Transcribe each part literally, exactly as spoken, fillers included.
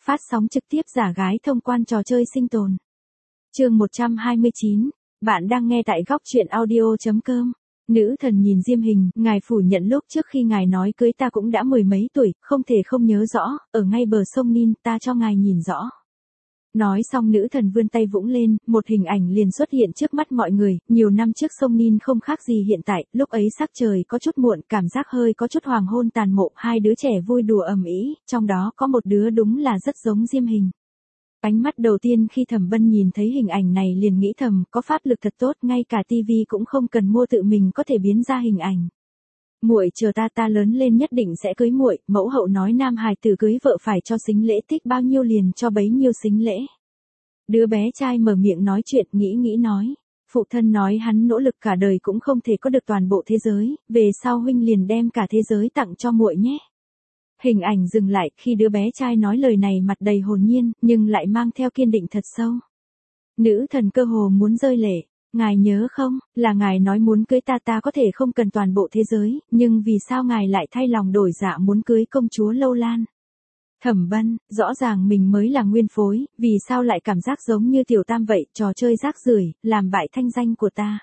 Phát sóng trực tiếp giả gái thông quan trò chơi sinh tồn. Chương một trăm hai mươi chín, bạn đang nghe tại góc truyện audio chấm com. Nữ thần nhìn Diêm Hình, ngài phủ nhận lúc trước khi ngài nói cưới ta cũng đã mười mấy tuổi, không thể không nhớ rõ, ở ngay bờ sông Nin, ta cho ngài nhìn rõ. Nói xong nữ thần vươn tay vũng lên, một hình ảnh liền xuất hiện trước mắt mọi người, nhiều năm trước sông Nin không khác gì hiện tại, lúc ấy sắc trời có chút muộn, cảm giác hơi có chút hoàng hôn tàn mộ, hai đứa trẻ vui đùa ầm ĩ, trong đó có một đứa đúng là rất giống Diêm Hình. Ánh mắt đầu tiên khi Thẩm Bân nhìn thấy hình ảnh này liền nghĩ thầm, có pháp lực thật tốt, ngay cả tivi cũng không cần mua tự mình có thể biến ra hình ảnh. Muội chờ ta ta lớn lên nhất định sẽ cưới muội, mẫu hậu nói nam hài tử cưới vợ phải cho sính lễ, thích bao nhiêu liền cho bấy nhiêu sính lễ. Đứa bé trai mở miệng nói chuyện, nghĩ nghĩ nói, phụ thân nói hắn nỗ lực cả đời cũng không thể có được toàn bộ thế giới, về sau huynh liền đem cả thế giới tặng cho muội nhé. Hình ảnh dừng lại, khi đứa bé trai nói lời này mặt đầy hồn nhiên, nhưng lại mang theo kiên định thật sâu. Nữ thần cơ hồ muốn rơi lệ. Ngài nhớ không, là ngài nói muốn cưới ta ta có thể không cần toàn bộ thế giới, nhưng vì sao ngài lại thay lòng đổi dạ muốn cưới công chúa Lâu Lan? Thẩm Bân, rõ ràng mình mới là nguyên phối, vì sao lại cảm giác giống như tiểu tam vậy, trò chơi rác rưởi, làm bại thanh danh của ta.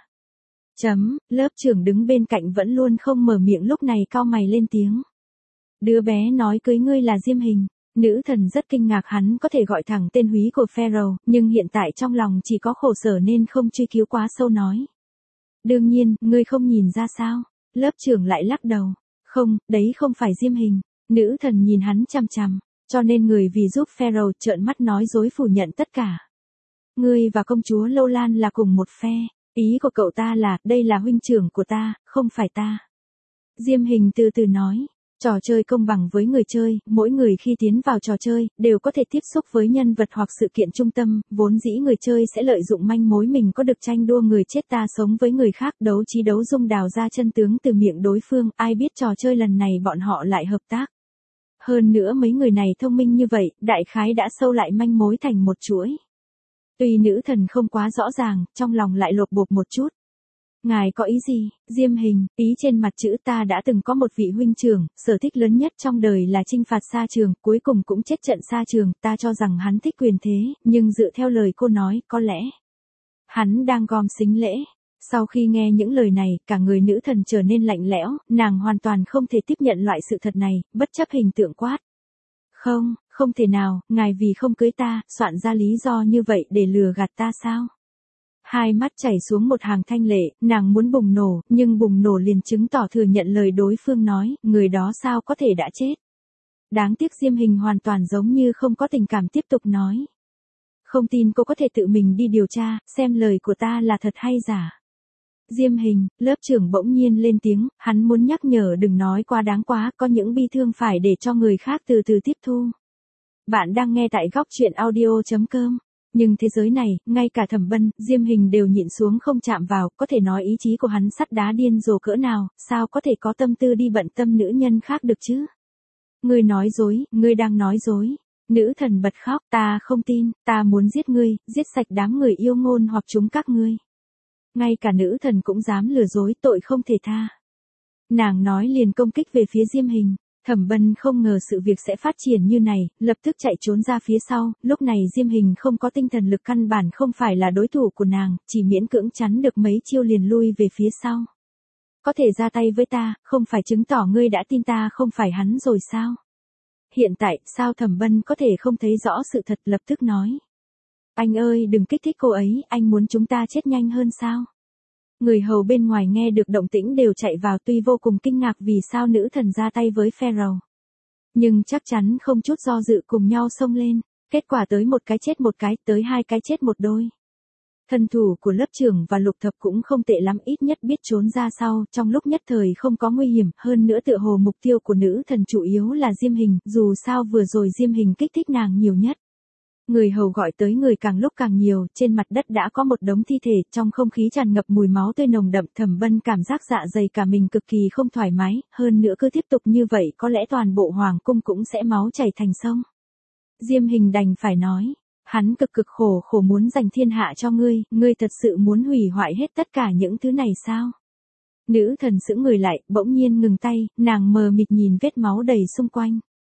Chấm, lớp trưởng đứng bên cạnh vẫn luôn không mở miệng lúc này cau mày lên tiếng. Đứa bé nói cưới ngươi là Diêm Hình. Nữ thần rất kinh ngạc hắn có thể gọi thẳng tên húy của Pharaoh, nhưng hiện tại trong lòng chỉ có khổ sở nên không truy cứu quá sâu nói. Đương nhiên, ngươi không nhìn ra sao? Lớp trưởng lại lắc đầu. Không, đấy không phải Diêm Hình. Nữ thần nhìn hắn chằm chằm, cho nên người vì giúp Pharaoh trợn mắt nói dối phủ nhận tất cả. Ngươi và công chúa Lâu Lan là cùng một phe, ý của cậu ta là, đây là huynh trưởng của ta, không phải ta. Diêm Hình từ từ nói. Trò chơi công bằng với người chơi, mỗi người khi tiến vào trò chơi, đều có thể tiếp xúc với nhân vật hoặc sự kiện trung tâm, vốn dĩ người chơi sẽ lợi dụng manh mối mình có được tranh đua người chết ta sống với người khác, đấu trí đấu dung đào ra chân tướng từ miệng đối phương, ai biết trò chơi lần này bọn họ lại hợp tác. Hơn nữa mấy người này thông minh như vậy, đại khái đã sâu lại manh mối thành một chuỗi. Tuy nữ thần không quá rõ ràng, trong lòng lại lột bột một chút. Ngài có ý gì, Diêm Hình? Ý trên mặt chữ ta đã từng có một vị huynh trưởng, sở thích lớn nhất trong đời là chinh phạt sa trường, cuối cùng cũng chết trận sa trường, ta cho rằng hắn thích quyền thế, nhưng dựa theo lời cô nói, có lẽ hắn đang gom sính lễ. Sau khi nghe những lời này, cả người nữ thần trở nên lạnh lẽo, nàng hoàn toàn không thể tiếp nhận loại sự thật này, bất chấp hình tượng quát. Không, không thể nào, ngài vì không cưới ta, soạn ra lý do như vậy để lừa gạt ta sao? Hai mắt chảy xuống một hàng thanh lệ, nàng muốn bùng nổ, nhưng bùng nổ liền chứng tỏ thừa nhận lời đối phương nói, người đó sao có thể đã chết. Đáng tiếc Diêm Hình hoàn toàn giống như không có tình cảm tiếp tục nói. Không tin cô có thể tự mình đi điều tra, xem lời của ta là thật hay giả. Diêm Hình, lớp trưởng bỗng nhiên lên tiếng, hắn muốn nhắc nhở đừng nói quá đáng quá, có những bi thương phải để cho người khác từ từ tiếp thu. Bạn đang nghe tại góc truyện audio chấm com. Nhưng thế giới này, ngay cả Thẩm Bân, Diêm Hình đều nhịn xuống không chạm vào, có thể nói ý chí của hắn sắt đá điên rồ cỡ nào, sao có thể có tâm tư đi bận tâm nữ nhân khác được chứ? Ngươi nói dối, ngươi đang nói dối. Nữ thần bật khóc, ta không tin, ta muốn giết ngươi, giết sạch đám người yêu ngôn hoặc chúng các ngươi. Ngay cả nữ thần cũng dám lừa dối, tội không thể tha. Nàng nói liền công kích về phía Diêm Hình. Thẩm Bân không ngờ sự việc sẽ phát triển như này, lập tức chạy trốn ra phía sau, lúc này Diêm Hình không có tinh thần lực căn bản không phải là đối thủ của nàng, chỉ miễn cưỡng chắn được mấy chiêu liền lui về phía sau. Có thể ra tay với ta, không phải chứng tỏ ngươi đã tin ta không phải hắn rồi sao? Hiện tại, sao Thẩm Bân có thể không thấy rõ sự thật lập tức nói. Anh ơi đừng kích thích cô ấy, anh muốn chúng ta chết nhanh hơn sao? Người hầu bên ngoài nghe được động tĩnh đều chạy vào tuy vô cùng kinh ngạc vì sao nữ thần ra tay với Pharaoh. Nhưng chắc chắn không chút do dự cùng nhau xông lên, kết quả tới một cái chết một cái, tới hai cái chết một đôi. Thân thủ của lớp trưởng và lục thập cũng không tệ lắm ít nhất biết trốn ra sau, trong lúc nhất thời không có nguy hiểm, hơn nữa tựa hồ mục tiêu của nữ thần chủ yếu là Diêm Hình, dù sao vừa rồi Diêm Hình kích thích nàng nhiều nhất. Người hầu gọi tới người càng lúc càng nhiều, trên mặt đất đã có một đống thi thể, trong không khí tràn ngập mùi máu tươi nồng đậm, Thẩm Bân cảm giác dạ dày cả mình cực kỳ không thoải mái, hơn nữa cứ tiếp tục như vậy có lẽ toàn bộ hoàng cung cũng sẽ máu chảy thành sông. Diêm Hình đành phải nói, hắn cực cực khổ khổ muốn giành thiên hạ cho ngươi, ngươi thật sự muốn hủy hoại hết tất cả những thứ này sao? Nữ thần sững người lại, bỗng nhiên ngừng tay, nàng mờ mịt nhìn vết máu đầy xung quanh.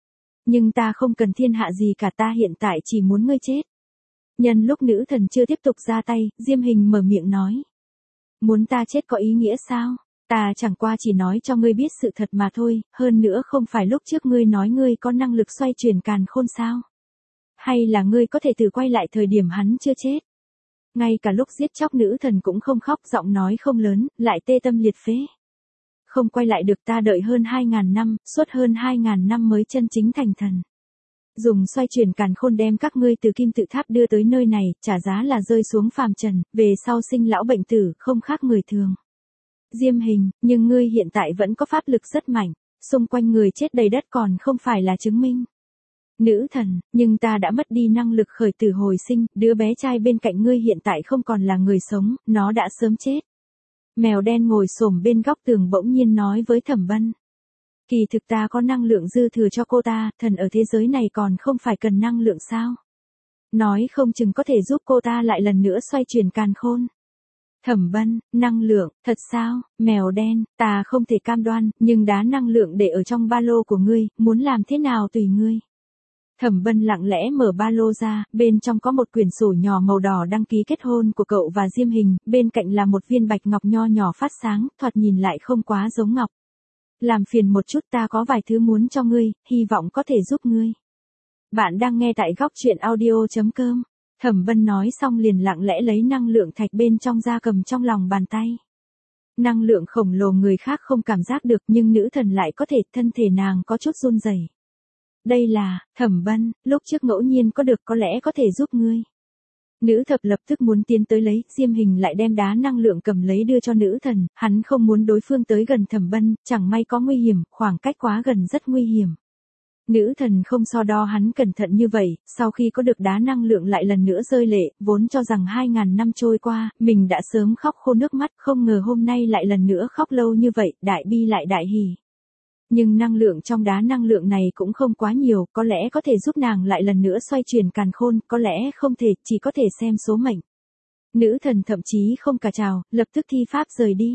nhưng ta không cần thiên hạ gì cả, ta hiện tại chỉ muốn ngươi chết. Nhân lúc nữ thần chưa tiếp tục ra tay, Diêm Hình mở miệng nói. Muốn ta chết có ý nghĩa sao? Ta chẳng qua chỉ nói cho ngươi biết sự thật mà thôi, hơn nữa không phải lúc trước ngươi nói ngươi có năng lực xoay chuyển càn khôn sao? Hay là ngươi có thể thử quay lại thời điểm hắn chưa chết? Ngay cả lúc giết chóc nữ thần cũng không khóc, giọng nói không lớn, lại tê tâm liệt phế. Không quay lại được, ta đợi hơn hai ngàn năm, suốt hơn hai ngàn năm mới chân chính thành thần. Dùng xoay chuyển càn khôn đem các ngươi từ kim tự tháp đưa tới nơi này, trả giá là rơi xuống phàm trần, về sau sinh lão bệnh tử, không khác người thường. Diêm Hình, nhưng ngươi hiện tại vẫn có pháp lực rất mạnh, xung quanh người chết đầy đất còn không phải là chứng minh. Nữ thần, nhưng ta đã mất đi năng lực khởi tử hồi sinh, đứa bé trai bên cạnh ngươi hiện tại không còn là người sống, nó đã sớm chết. Mèo đen ngồi xổm bên góc tường bỗng nhiên nói với Thẩm Bân. Kỳ thực ta có năng lượng dư thừa cho cô ta, thần ở thế giới này còn không phải cần năng lượng sao? Nói không chừng có thể giúp cô ta lại lần nữa xoay chuyển càn khôn. Thẩm Bân, năng lượng, thật sao? Mèo đen, ta không thể cam đoan, nhưng đá năng lượng để ở trong ba lô của ngươi, muốn làm thế nào tùy ngươi. Thẩm Bân lặng lẽ mở ba lô ra, bên trong có một quyển sổ nhỏ màu đỏ đăng ký kết hôn của cậu và Diêm Hình, bên cạnh là một viên bạch ngọc nho nhỏ phát sáng, thoạt nhìn lại không quá giống ngọc. Làm phiền một chút, ta có vài thứ muốn cho ngươi, hy vọng có thể giúp ngươi. Bạn đang nghe tại góc truyện audio chấm com. Thẩm Bân nói xong liền lặng lẽ lấy năng lượng thạch bên trong ra cầm trong lòng bàn tay. Năng lượng khổng lồ người khác không cảm giác được nhưng nữ thần lại có thể, thân thể nàng có chút run rẩy. Đây là, Thẩm Bân, lúc trước ngẫu nhiên có được, có lẽ có thể giúp ngươi. Nữ thập lập tức muốn tiến tới lấy, Diêm Hình lại đem đá năng lượng cầm lấy đưa cho nữ thần, hắn không muốn đối phương tới gần Thẩm Bân, chẳng may có nguy hiểm, khoảng cách quá gần rất nguy hiểm. Nữ thần không so đo hắn cẩn thận như vậy, sau khi có được đá năng lượng lại lần nữa rơi lệ, vốn cho rằng hai ngàn năm trôi qua, mình đã sớm khóc khô nước mắt, không ngờ hôm nay lại lần nữa khóc lâu như vậy, đại bi lại đại hỉ. Nhưng năng lượng trong đá năng lượng này cũng không quá nhiều, có lẽ có thể giúp nàng lại lần nữa xoay chuyển càn khôn, có lẽ không thể, chỉ có thể xem số mệnh. Nữ thần thậm chí không cả chào, lập tức thi pháp rời đi.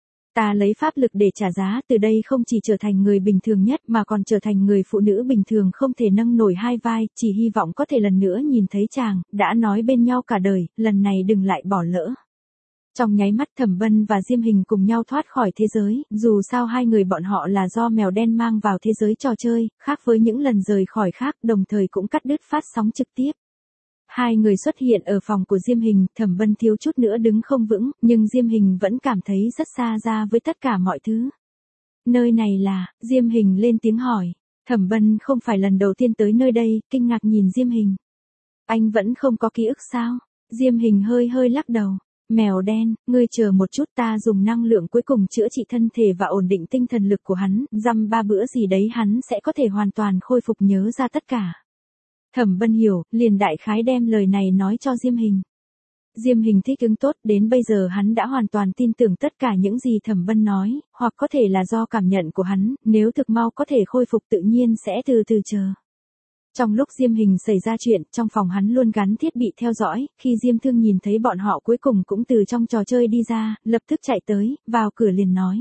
Ta lấy pháp lực để trả giá, từ đây không chỉ trở thành người bình thường nhất mà còn trở thành người phụ nữ bình thường không thể nâng nổi hai vai, chỉ hy vọng có thể lần nữa nhìn thấy chàng, đã nói bên nhau cả đời, lần này đừng lại bỏ lỡ. Trong nháy mắt Thẩm Bân và Diêm Hình cùng nhau thoát khỏi thế giới, dù sao hai người bọn họ là do mèo đen mang vào thế giới trò chơi, khác với những lần rời khỏi khác, đồng thời cũng cắt đứt phát sóng trực tiếp. Hai người xuất hiện ở phòng của Diêm Hình, Thẩm Bân thiếu chút nữa đứng không vững, nhưng Diêm Hình vẫn cảm thấy rất xa ra với tất cả mọi thứ. Nơi này là, Diêm Hình lên tiếng hỏi. Thẩm Bân không phải lần đầu tiên tới nơi đây, kinh ngạc nhìn Diêm Hình. Anh vẫn không có ký ức sao? Diêm Hình hơi hơi lắc đầu. Mèo đen, ngươi chờ một chút, ta dùng năng lượng cuối cùng chữa trị thân thể và ổn định tinh thần lực của hắn, dăm ba bữa gì đấy hắn sẽ có thể hoàn toàn khôi phục nhớ ra tất cả. Thẩm Bân hiểu, liền đại khái đem lời này nói cho Diêm Hình. Diêm Hình thích ứng tốt, đến bây giờ hắn đã hoàn toàn tin tưởng tất cả những gì Thẩm Bân nói, hoặc có thể là do cảm nhận của hắn, nếu thực mau có thể khôi phục tự nhiên sẽ từ từ chờ. Trong lúc Diêm Hình xảy ra chuyện, trong phòng hắn luôn gắn thiết bị theo dõi, khi Diêm Thương nhìn thấy bọn họ cuối cùng cũng từ trong trò chơi đi ra, lập tức chạy tới, vào cửa liền nói.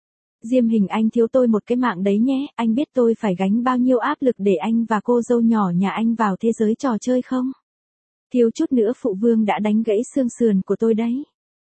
Diêm Hình, anh thiếu tôi một cái mạng đấy nhé, anh biết tôi phải gánh bao nhiêu áp lực để anh và cô dâu nhỏ nhà anh vào thế giới trò chơi không? Thiếu chút nữa phụ vương đã đánh gãy xương sườn của tôi đấy.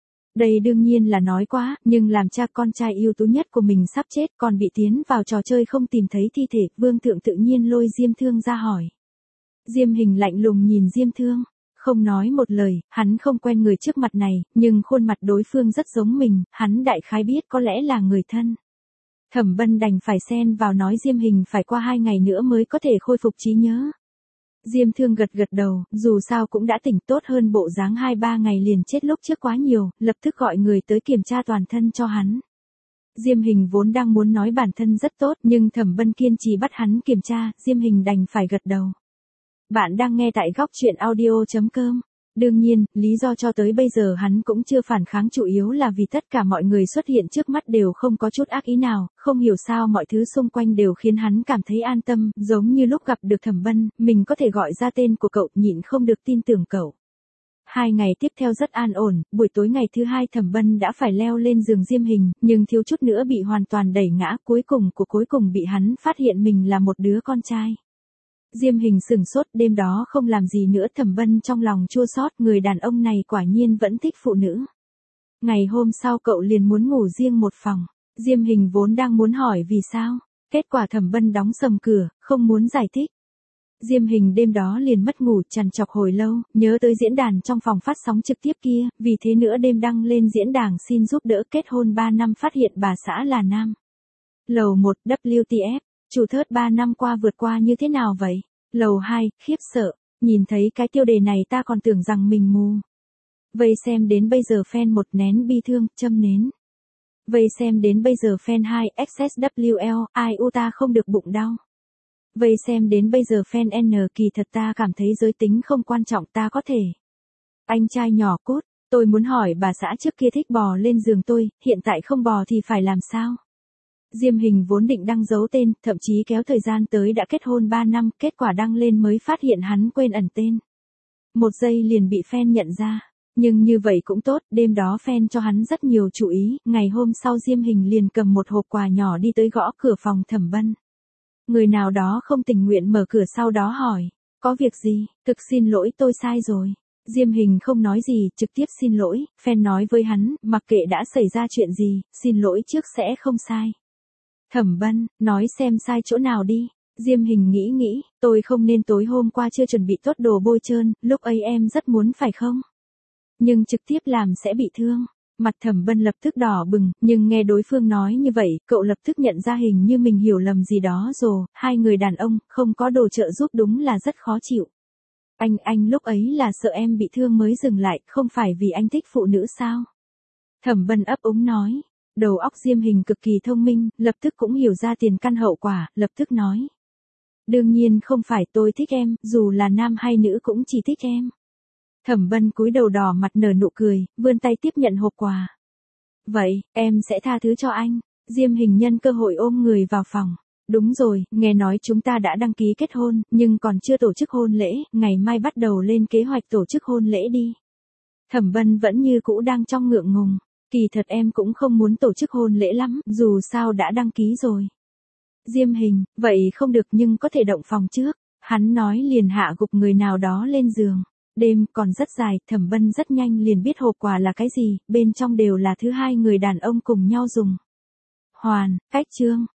Đây đương nhiên là nói quá, nhưng làm cha con trai ưu tú nhất của mình sắp chết còn bị tiến vào trò chơi không tìm thấy thi thể, Vương thượng tự nhiên lôi Diêm Thương ra hỏi. Diêm Hình lạnh lùng nhìn Diêm Thương, không nói một lời, hắn không quen người trước mặt này, nhưng khuôn mặt đối phương rất giống mình, hắn đại khái biết có lẽ là người thân. Thẩm Bân đành phải xen vào nói Diêm Hình phải qua hai ngày nữa mới có thể khôi phục trí nhớ. Diêm Thương gật gật đầu, dù sao cũng đã tỉnh, tốt hơn bộ dáng hai ba ngày liền chết lúc trước quá nhiều, lập tức gọi người tới kiểm tra toàn thân cho hắn. Diêm Hình vốn đang muốn nói bản thân rất tốt, nhưng Thẩm Bân kiên trì bắt hắn kiểm tra, Diêm Hình đành phải gật đầu. Bạn đang nghe tại góc truyện audio chấm com. Đương nhiên, lý do cho tới bây giờ hắn cũng chưa phản kháng chủ yếu là vì tất cả mọi người xuất hiện trước mắt đều không có chút ác ý nào, không hiểu sao mọi thứ xung quanh đều khiến hắn cảm thấy an tâm, giống như lúc gặp được Thẩm Bân, mình có thể gọi ra tên của cậu, nhịn không được tin tưởng cậu. Hai ngày tiếp theo rất an ổn, buổi tối ngày thứ hai Thẩm Bân đã phải leo lên giường Diêm Hình, nhưng thiếu chút nữa bị hoàn toàn đẩy ngã, cuối cùng của cuối cùng bị hắn phát hiện mình là một đứa con trai. Diêm Hình sửng sốt, đêm đó không làm gì nữa. Thẩm Bân trong lòng chua xót, người đàn ông này quả nhiên vẫn thích phụ nữ. Ngày hôm sau cậu liền muốn ngủ riêng một phòng. Diêm Hình vốn đang muốn hỏi vì sao, kết quả Thẩm Bân đóng sầm cửa, không muốn giải thích. Diêm Hình đêm đó liền mất ngủ, trằn trọc hồi lâu, nhớ tới diễn đàn trong phòng phát sóng trực tiếp kia, vì thế nữa đêm đăng lên diễn đàn xin giúp đỡ kết hôn ba năm phát hiện bà xã là nam. Lầu một, W T F, chủ thớt ba năm qua vượt qua như thế nào vậy? Lầu hai, khiếp sợ, nhìn thấy cái tiêu đề này ta còn tưởng rằng mình mù. Vây xem đến bây giờ fan một nén bi thương, châm nến. Vây xem đến bây giờ fan hai, X S W L, ai u ta không được bụng đau. Vây xem đến bây giờ fan N, kỳ thật ta cảm thấy giới tính không quan trọng, ta có thể. Anh trai nhỏ cốt, tôi muốn hỏi bà xã trước kia thích bò lên giường tôi, hiện tại không bò thì phải làm sao? Diêm Hình vốn định đăng giấu tên, thậm chí kéo thời gian tới đã kết hôn ba năm, kết quả đăng lên mới phát hiện hắn quên ẩn tên. Một giây liền bị fan nhận ra. Nhưng như vậy cũng tốt, đêm đó fan cho hắn rất nhiều chú ý, ngày hôm sau Diêm Hình liền cầm một hộp quà nhỏ đi tới gõ cửa phòng Thẩm Bân. Người nào đó không tình nguyện mở cửa, sau đó hỏi, có việc gì? Thực xin lỗi, tôi sai rồi. Diêm Hình không nói gì, trực tiếp xin lỗi. Fan nói với hắn, mặc kệ đã xảy ra chuyện gì, xin lỗi trước sẽ không sai. Thẩm Bân, nói xem sai chỗ nào đi. Diêm Hình nghĩ nghĩ, tôi không nên tối hôm qua chưa chuẩn bị tốt đồ bôi trơn, lúc ấy em rất muốn phải không? Nhưng trực tiếp làm sẽ bị thương. Mặt Thẩm Bân lập tức đỏ bừng, nhưng nghe đối phương nói như vậy, cậu lập tức nhận ra hình như mình hiểu lầm gì đó rồi, hai người đàn ông, không có đồ trợ giúp đúng là rất khó chịu. Anh, anh lúc ấy là sợ em bị thương mới dừng lại, không phải vì anh thích phụ nữ sao? Thẩm Bân ấp úng nói, đầu óc Diêm Hình cực kỳ thông minh, lập tức cũng hiểu ra tiền căn hậu quả, lập tức nói. Đương nhiên không phải, tôi thích em, dù là nam hay nữ cũng chỉ thích em. Thẩm Bân cúi đầu đỏ mặt nở nụ cười, vươn tay tiếp nhận hộp quà. Vậy, em sẽ tha thứ cho anh. Diêm Hình nhân cơ hội ôm người vào phòng. Đúng rồi, nghe nói chúng ta đã đăng ký kết hôn, nhưng còn chưa tổ chức hôn lễ, ngày mai bắt đầu lên kế hoạch tổ chức hôn lễ đi. Thẩm Bân vẫn như cũ đang trong ngượng ngùng. Kỳ thật em cũng không muốn tổ chức hôn lễ lắm, dù sao đã đăng ký rồi. Diêm Hình, vậy không được nhưng có thể động phòng trước. Hắn nói liền hạ gục người nào đó lên giường. Đêm còn rất dài, Thẩm Bân rất nhanh liền biết hộp quà là cái gì, bên trong đều là thứ hai người đàn ông cùng nhau dùng. Hoàn, cách chương.